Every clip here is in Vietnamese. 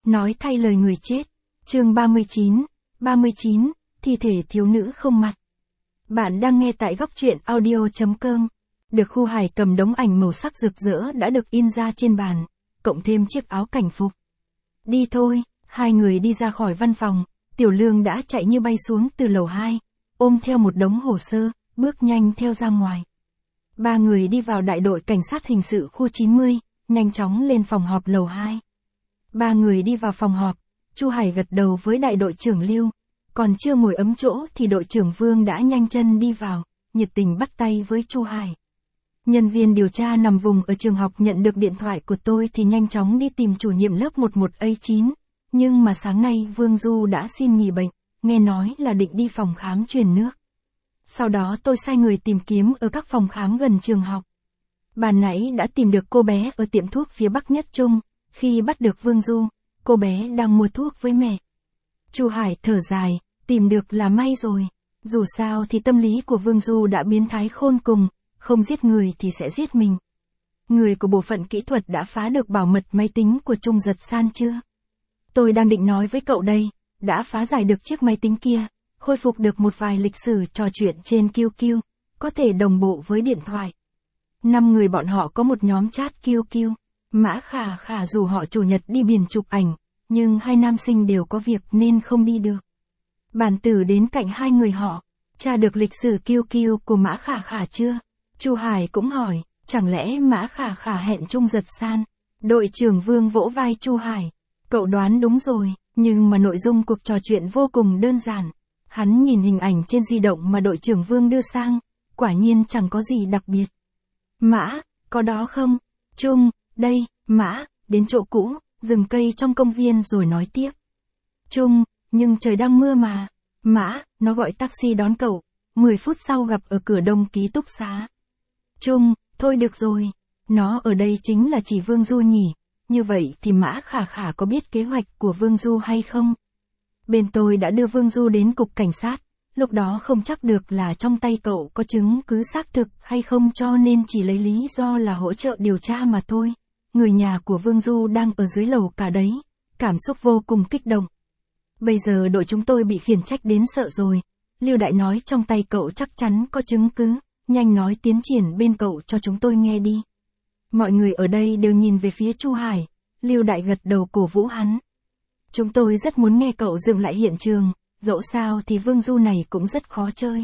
nói thay lời người chết. Chương 39, thi thể thiếu nữ không mặt. Bạn đang nghe tại góc truyện audio.com. Được Khu Hải cầm đống ảnh màu sắc rực rỡ đã được in ra trên bàn, cộng thêm chiếc áo cảnh phục. Đi thôi, hai người đi ra khỏi văn phòng, Tiểu Lương đã chạy như bay xuống từ lầu 2, ôm theo một đống hồ sơ, bước nhanh theo ra ngoài. Ba người đi vào đại đội cảnh sát hình sự khu 90, nhanh chóng lên phòng họp lầu 2. Ba người đi vào phòng họp, Chu Hải gật đầu với đại đội trưởng Lưu, còn chưa ngồi ấm chỗ thì đội trưởng Vương đã nhanh chân đi vào, nhiệt tình bắt tay với Chu Hải. Nhân viên điều tra nằm vùng ở trường học nhận được điện thoại của tôi thì nhanh chóng đi tìm chủ nhiệm lớp 11A9, nhưng mà sáng nay Vương Du đã xin nghỉ bệnh, nghe nói là định đi phòng khám truyền nước. Sau đó tôi sai người tìm kiếm ở các phòng khám gần trường học. Ban nãy đã tìm được cô bé ở tiệm thuốc phía Bắc Nhất Trung, khi bắt được Vương Du, cô bé đang mua thuốc với mẹ. Chu Hải thở dài, tìm được là may rồi, dù sao thì tâm lý của Vương Du đã biến thái khôn cùng, không giết người thì sẽ giết mình. Người của bộ phận kỹ thuật đã phá được bảo mật máy tính của Trung Giật San chưa? Tôi đang định nói với cậu đây, đã phá giải được chiếc máy tính kia, khôi phục được một vài lịch sử trò chuyện trên QQ, có thể đồng bộ với điện thoại. 5 người bọn họ có một nhóm chat QQ, Mã Khả Khả rủ họ chủ nhật đi biển chụp ảnh, nhưng hai nam sinh đều có việc nên không đi được. Bản tử đến cạnh hai người họ, tra được lịch sử QQ của Mã Khả Khả chưa? Chu Hải cũng hỏi, chẳng lẽ Mã Khả Khả hẹn Trung Giật San? Đội trưởng Vương vỗ vai Chu Hải, cậu đoán đúng rồi, nhưng mà nội dung cuộc trò chuyện vô cùng đơn giản. Hắn nhìn hình ảnh trên di động mà đội trưởng Vương đưa sang, quả nhiên chẳng có gì đặc biệt. Mã, có đó không? Trung, đây, Mã, đến chỗ cũ, rừng cây trong công viên rồi nói tiếp. Trung, nhưng trời đang mưa mà. Mã, nó gọi taxi đón cậu, 10 phút sau gặp ở cửa đông ký túc xá. Trung, thôi được rồi, nó ở đây chính là chỉ Vương Du nhỉ, như vậy thì Mã Khả Khả có biết kế hoạch của Vương Du hay không? Bên tôi đã đưa Vương Du đến cục cảnh sát, lúc đó không chắc được là trong tay cậu có chứng cứ xác thực hay không cho nên chỉ lấy lý do là hỗ trợ điều tra mà thôi. Người nhà của Vương Du đang ở dưới lầu cả đấy, cảm xúc vô cùng kích động. Bây giờ đội chúng tôi bị khiển trách đến sợ rồi, Lưu Đại nói trong tay cậu chắc chắn có chứng cứ, nhanh nói tiến triển bên cậu cho chúng tôi nghe đi. Mọi người ở đây đều nhìn về phía Chu Hải, Lưu Đại gật đầu cổ vũ hắn. Chúng tôi rất muốn nghe cậu dựng lại hiện trường, dẫu sao thì Vương Du này cũng rất khó chơi.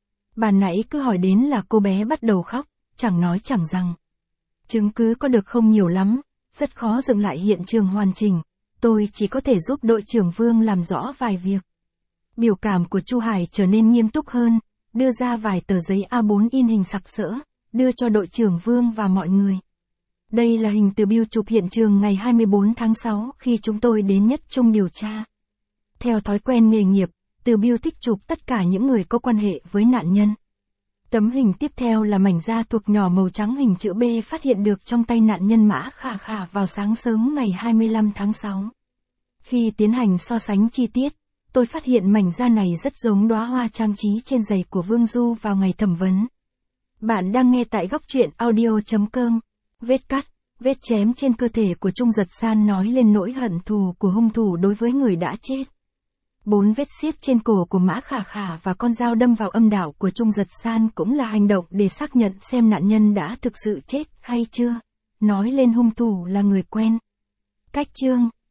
Bà nãy cứ hỏi đến là cô bé bắt đầu khóc, chẳng nói chẳng rằng. Chứng cứ có được không nhiều lắm, rất khó dựng lại hiện trường hoàn chỉnh, tôi chỉ có thể giúp đội trưởng Vương làm rõ vài việc. Biểu cảm của Chu Hải trở nên nghiêm túc hơn, đưa ra vài tờ giấy A4 in hình sặc sỡ, đưa cho đội trưởng Vương và mọi người. Đây là hình từ bill chụp hiện trường ngày 24 tháng 6 khi chúng tôi đến Nhất Trung điều tra. Theo thói quen nghề nghiệp, từ bill thích chụp tất cả những người có quan hệ với nạn nhân. Tấm hình tiếp theo là mảnh da thuộc nhỏ màu trắng hình chữ B phát hiện được trong tay nạn nhân Mã Khả Khả vào sáng sớm ngày 25 tháng 6. Khi tiến hành so sánh chi tiết, tôi phát hiện mảnh da này rất giống đóa hoa trang trí trên giày của Vương Du vào ngày thẩm vấn. Bạn đang nghe tại góc truyện audio.com. Vết cắt, vết chém trên cơ thể của Trung Giật San nói lên nỗi hận thù của hung thủ đối với người đã chết. 4 vết xiết trên cổ của Mã Khả Khả và con dao đâm vào âm đạo của Trung Giật San cũng là hành động để xác nhận xem nạn nhân đã thực sự chết hay chưa, nói lên hung thủ là người quen. Cách chương